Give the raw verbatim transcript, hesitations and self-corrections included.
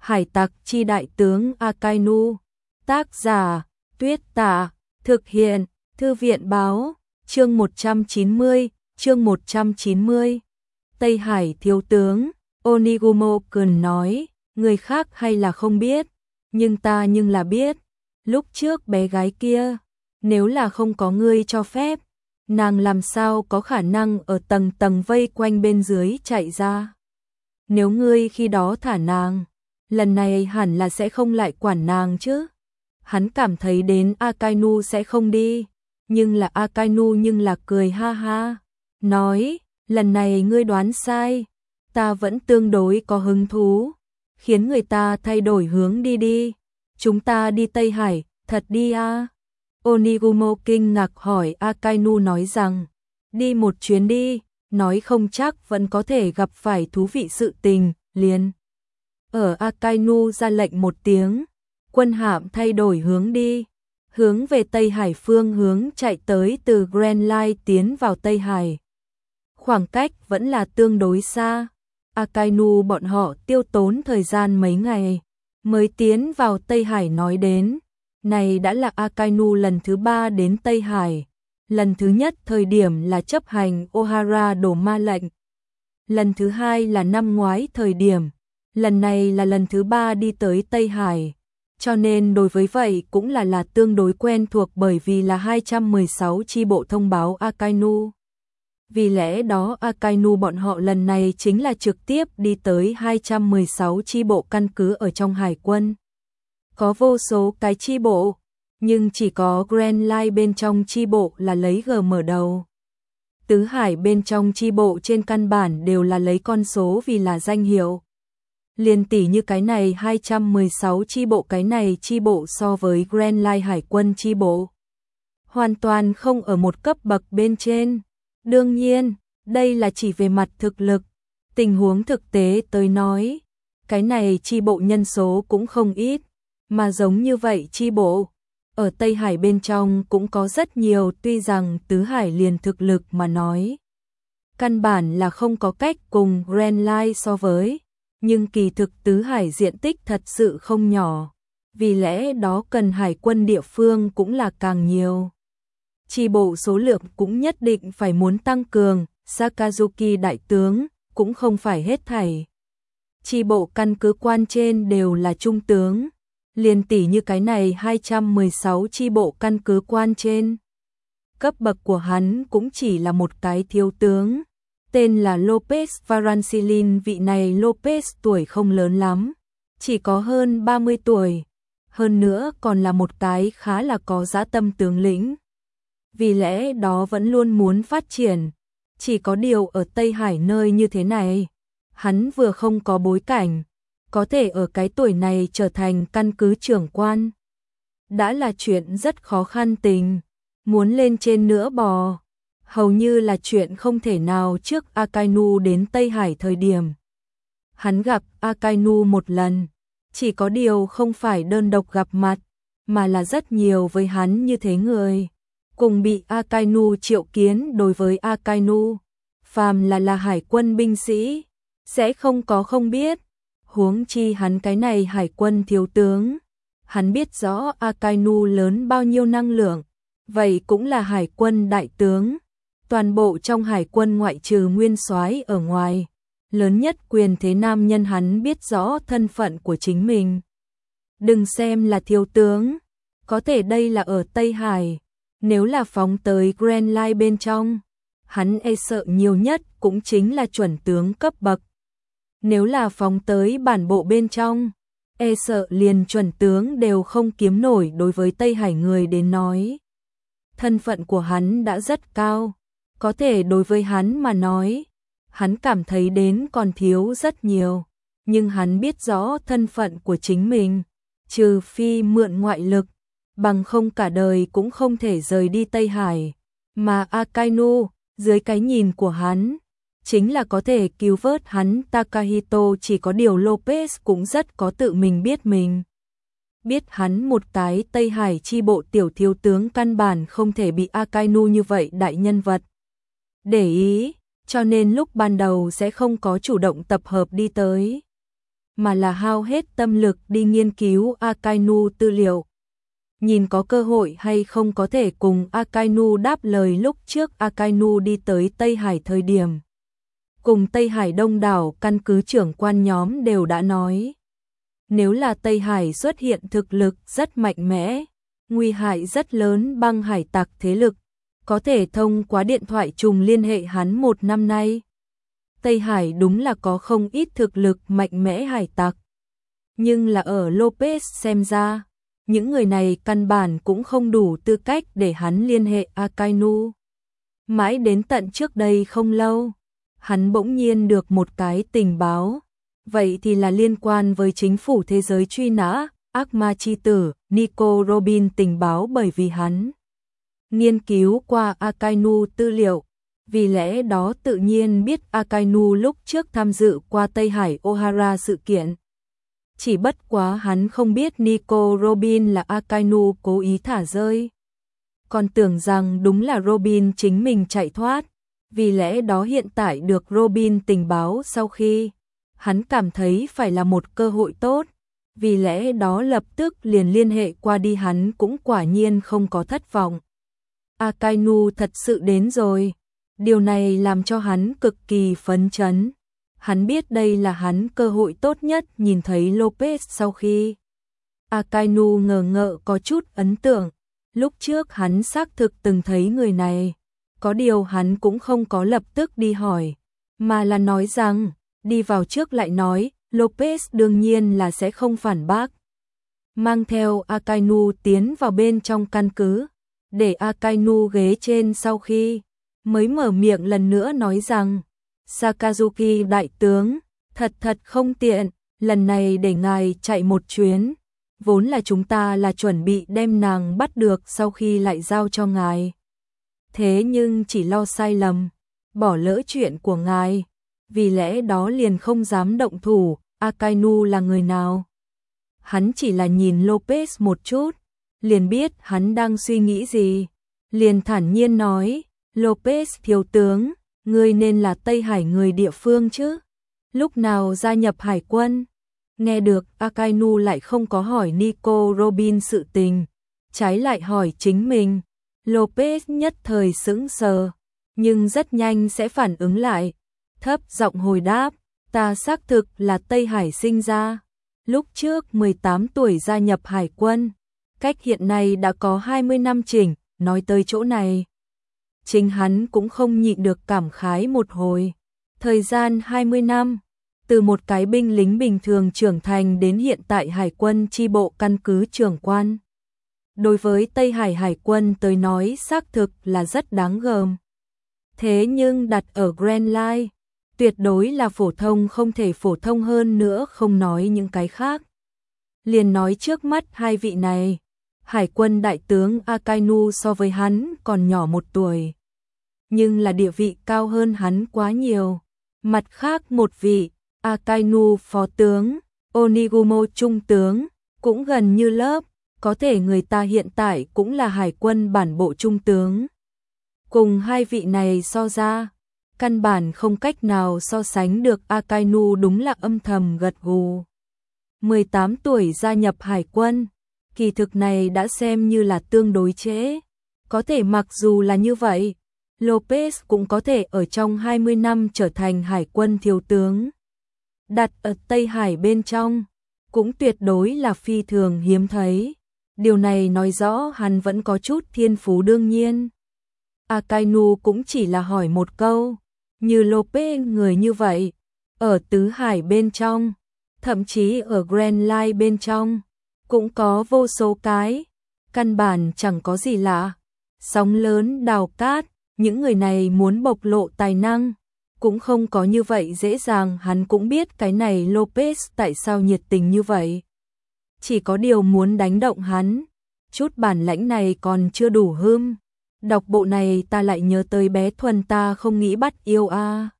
Hải tặc chi đại tướng Akainu. Tác giả, Tuyết Tả. Thực hiện, Thư viện báo. Chương một trăm chín mươi, chương một trăm chín mươi. Tây Hải thiếu tướng, Onigumo Kun nói, người khác hay là không biết, nhưng ta nhưng là biết. Lúc trước bé gái kia, nếu là không có ngươi cho phép, nàng làm sao có khả năng ở tầng tầng vây quanh bên dưới chạy ra. Nếu ngươi khi đó thả nàng, lần này hẳn là sẽ không lại quản nàng chứ. Hắn cảm thấy đến Akainu sẽ không đi, nhưng là Akainu nhưng là cười ha ha, nói, lần này ngươi đoán sai, ta vẫn tương đối có hứng thú, khiến người ta thay đổi hướng đi đi. Chúng ta đi Tây Hải, thật đi à? Onigumo kinh ngạc hỏi Akainu nói rằng, đi một chuyến đi, nói không chắc vẫn có thể gặp phải thú vị sự tình, liền. Ở Akainu ra lệnh một tiếng, quân hạm thay đổi hướng đi, hướng về Tây Hải phương hướng chạy tới từ Grand Line tiến vào Tây Hải. Khoảng cách vẫn là tương đối xa, Akainu bọn họ tiêu tốn thời gian mấy ngày mới tiến vào Tây Hải. Nói đến, này đã là Akainu lần thứ ba đến Tây Hải. Lần thứ nhất thời điểm là chấp hành Ohara đổ ma lệnh. Lần thứ hai là năm ngoái thời điểm. Lần này là lần thứ ba đi tới Tây Hải. Cho nên đối với vậy cũng là là tương đối quen thuộc, bởi vì là hai trăm mười sáu chi bộ thông báo Akainu. Vì lẽ đó Akainu bọn họ lần này chính là trực tiếp đi tới hai trăm mười sáu chi bộ căn cứ ở trong hải quân. Có vô số cái chi bộ, nhưng chỉ có Grand Line bên trong chi bộ là lấy G mở đầu. Tứ Hải bên trong chi bộ trên căn bản đều là lấy con số vì là danh hiệu. Liên tỷ như cái này hai trăm mười sáu chi bộ, cái này chi bộ so với Grand Line hải quân chi bộ hoàn toàn không ở một cấp bậc bên trên. Đương nhiên, đây là chỉ về mặt thực lực, tình huống thực tế tới nói, cái này chi bộ nhân số cũng không ít, mà giống như vậy chi bộ ở Tây Hải bên trong cũng có rất nhiều, tuy rằng Tứ Hải liền thực lực mà nói, căn bản là không có cách cùng Grand Line so với, nhưng kỳ thực Tứ Hải diện tích thật sự không nhỏ, vì lẽ đó cần hải quân địa phương cũng là càng nhiều. Chi bộ số lượng cũng nhất định phải muốn tăng cường, Sakazuki đại tướng cũng không phải hết thảy. Chi bộ căn cứ quan trên đều là trung tướng, liền tỷ như cái này hai trăm mười sáu chi bộ căn cứ quan trên. Cấp bậc của hắn cũng chỉ là một cái thiếu tướng, tên là Lopez Varancilin. Vị này Lopez tuổi không lớn lắm, chỉ có hơn ba mươi tuổi, hơn nữa còn là một cái khá là có dã tâm tướng lĩnh. Vì lẽ đó vẫn luôn muốn phát triển, chỉ có điều ở Tây Hải nơi như thế này, hắn vừa không có bối cảnh, có thể ở cái tuổi này trở thành căn cứ trưởng quan. Đã là chuyện rất khó khăn tình, muốn lên trên nữa bò, hầu như là chuyện không thể nào. Trước Akainu đến Tây Hải thời điểm, hắn gặp Akainu một lần, chỉ có điều không phải đơn độc gặp mặt, mà là rất nhiều với hắn như thế người, cùng bị Akainu triệu kiến. Đối với Akainu, phàm là là hải quân binh sĩ, sẽ không có không biết, huống chi hắn cái này hải quân thiếu tướng. Hắn biết rõ Akainu lớn bao nhiêu năng lượng, vậy cũng là hải quân đại tướng. Toàn bộ trong hải quân ngoại trừ nguyên soái ở ngoài, lớn nhất quyền thế nam nhân, hắn biết rõ thân phận của chính mình. Đừng xem là thiếu tướng, có thể đây là ở Tây Hải, nếu là phóng tới Grand Line bên trong, hắn e sợ nhiều nhất cũng chính là chuẩn tướng cấp bậc. Nếu là phóng tới bản bộ bên trong, e sợ liền chuẩn tướng đều không kiếm nổi. Đối với Tây Hải người đến nói, thân phận của hắn đã rất cao, có thể đối với hắn mà nói, hắn cảm thấy đến còn thiếu rất nhiều, nhưng hắn biết rõ thân phận của chính mình, trừ phi mượn ngoại lực, bằng không cả đời cũng không thể rời đi Tây Hải. Mà Akainu, dưới cái nhìn của hắn, chính là có thể cứu vớt hắn Takahito. Chỉ có điều Lopez cũng rất có tự mình biết mình. Biết hắn một cái Tây Hải chi bộ tiểu thiếu tướng căn bản không thể bị Akainu như vậy đại nhân vật để ý, cho nên lúc ban đầu sẽ không có chủ động tập hợp đi tới. mà là hao hết tâm lực đi nghiên cứu Akainu tư liệu. Nhìn có cơ hội hay không có thể cùng Akainu đáp lời lúc trước Akainu đi tới Tây Hải thời điểm. Cùng Tây Hải đông đảo căn cứ trưởng quan nhóm đều đã nói. Nếu là Tây Hải xuất hiện thực lực rất mạnh mẽ, nguy hại rất lớn băng hải tặc thế lực, có thể thông qua điện thoại trùng liên hệ hắn một năm nay. Tây Hải đúng là có không ít thực lực mạnh mẽ hải tặc. Nhưng là ở Lopez xem ra, những người này căn bản cũng không đủ tư cách để hắn liên hệ Akainu. Mãi đến tận trước đây không lâu, hắn bỗng nhiên được một cái tình báo. Vậy thì là liên quan với chính phủ thế giới truy nã, ác ma chi tử, Nico Robin tình báo bởi vì hắn nghiên cứu qua Akainu tư liệu. Vì lẽ đó tự nhiên biết Akainu lúc trước tham dự qua Tây Hải O'Hara sự kiện. Chỉ bất quá hắn không biết Nico Robin là Akainu cố ý thả rơi. Còn tưởng rằng đúng là Robin chính mình chạy thoát. Vì lẽ đó hiện tại được Robin tình báo sau khi hắn cảm thấy phải là một cơ hội tốt. Vì lẽ đó lập tức liền liên hệ qua đi, hắn cũng quả nhiên không có thất vọng. Akainu thật sự đến rồi. Điều này làm cho hắn cực kỳ phấn chấn. Hắn biết đây là hắn cơ hội tốt nhất. Nhìn thấy Lopez sau khi Akainu ngờ ngợ có chút ấn tượng. Lúc trước hắn xác thực từng thấy người này. Có điều hắn cũng không có lập tức đi hỏi, mà là nói rằng, đi vào trước lại nói, Lopez đương nhiên là sẽ không phản bác. Mang theo Akainu tiến vào bên trong căn cứ, để Akainu ghế trên sau khi mới mở miệng lần nữa nói rằng, Sakazuki đại tướng, thật thật không tiện, lần này để ngài chạy một chuyến, vốn là chúng ta là chuẩn bị đem nàng bắt được sau khi lại giao cho ngài. Thế nhưng chỉ lo sai lầm, bỏ lỡ chuyện của ngài, vì lẽ đó liền không dám động thủ. Akainu là người nào? Hắn chỉ là nhìn Lopez một chút, liền biết hắn đang suy nghĩ gì, liền thản nhiên nói, Lopez thiếu tướng, ngươi nên là Tây Hải người địa phương chứ? Lúc nào gia nhập hải quân? Nghe được Akainu lại không có hỏi Nico Robin sự tình, trái lại hỏi chính mình. Lopez nhất thời sững sờ, nhưng rất nhanh sẽ phản ứng lại, thấp giọng hồi đáp, ta xác thực là Tây Hải sinh ra, lúc trước mười tám tuổi gia nhập hải quân, cách hiện nay đã có hai mươi năm chỉnh. Nói tới chỗ này, chính hắn cũng không nhịn được cảm khái một hồi. Thời gian hai mươi năm, từ một cái binh lính bình thường trưởng thành đến hiện tại hải quân chi bộ căn cứ trưởng quan. Đối với Tây Hải Hải quân tới nói xác thực là rất đáng gờm. Thế nhưng đặt ở Grand Line, tuyệt đối là phổ thông không thể phổ thông hơn nữa, không nói những cái khác. Liền nói trước mắt hai vị này, Hải quân đại tướng Akainu so với hắn còn nhỏ một tuổi, nhưng là địa vị cao hơn hắn quá nhiều. Mặt khác một vị, Akainu phó tướng, Onigumo trung tướng, cũng gần như lớp. Có thể người ta hiện tại cũng là hải quân bản bộ trung tướng. Cùng hai vị này so ra, căn bản không cách nào so sánh được. Akainu đúng là âm thầm gật gù. mười tám tuổi gia nhập hải quân, kỳ thực này đã xem như là tương đối trễ. Có thể mặc dù là như vậy, Lopez cũng có thể ở trong hai mươi năm trở thành hải quân thiếu tướng. Đặt ở Tây Hải bên trong, cũng tuyệt đối là phi thường hiếm thấy. Điều này nói rõ hắn vẫn có chút thiên phú đương nhiên. Akainu cũng chỉ là hỏi một câu, như Lopez người như vậy, ở Tứ Hải bên trong, thậm chí ở Grand Line bên trong, cũng có vô số cái, căn bản chẳng có gì lạ. Sóng lớn đào cát, những người này muốn bộc lộ tài năng, cũng không có như vậy dễ dàng. Hắn cũng biết cái này Lopez tại sao nhiệt tình như vậy. Chỉ có điều muốn đánh động hắn, chút bản lãnh này còn chưa đủ hưm. Đọc bộ này ta lại nhớ tới bé Thuần ta không nghĩ bắt yêu a.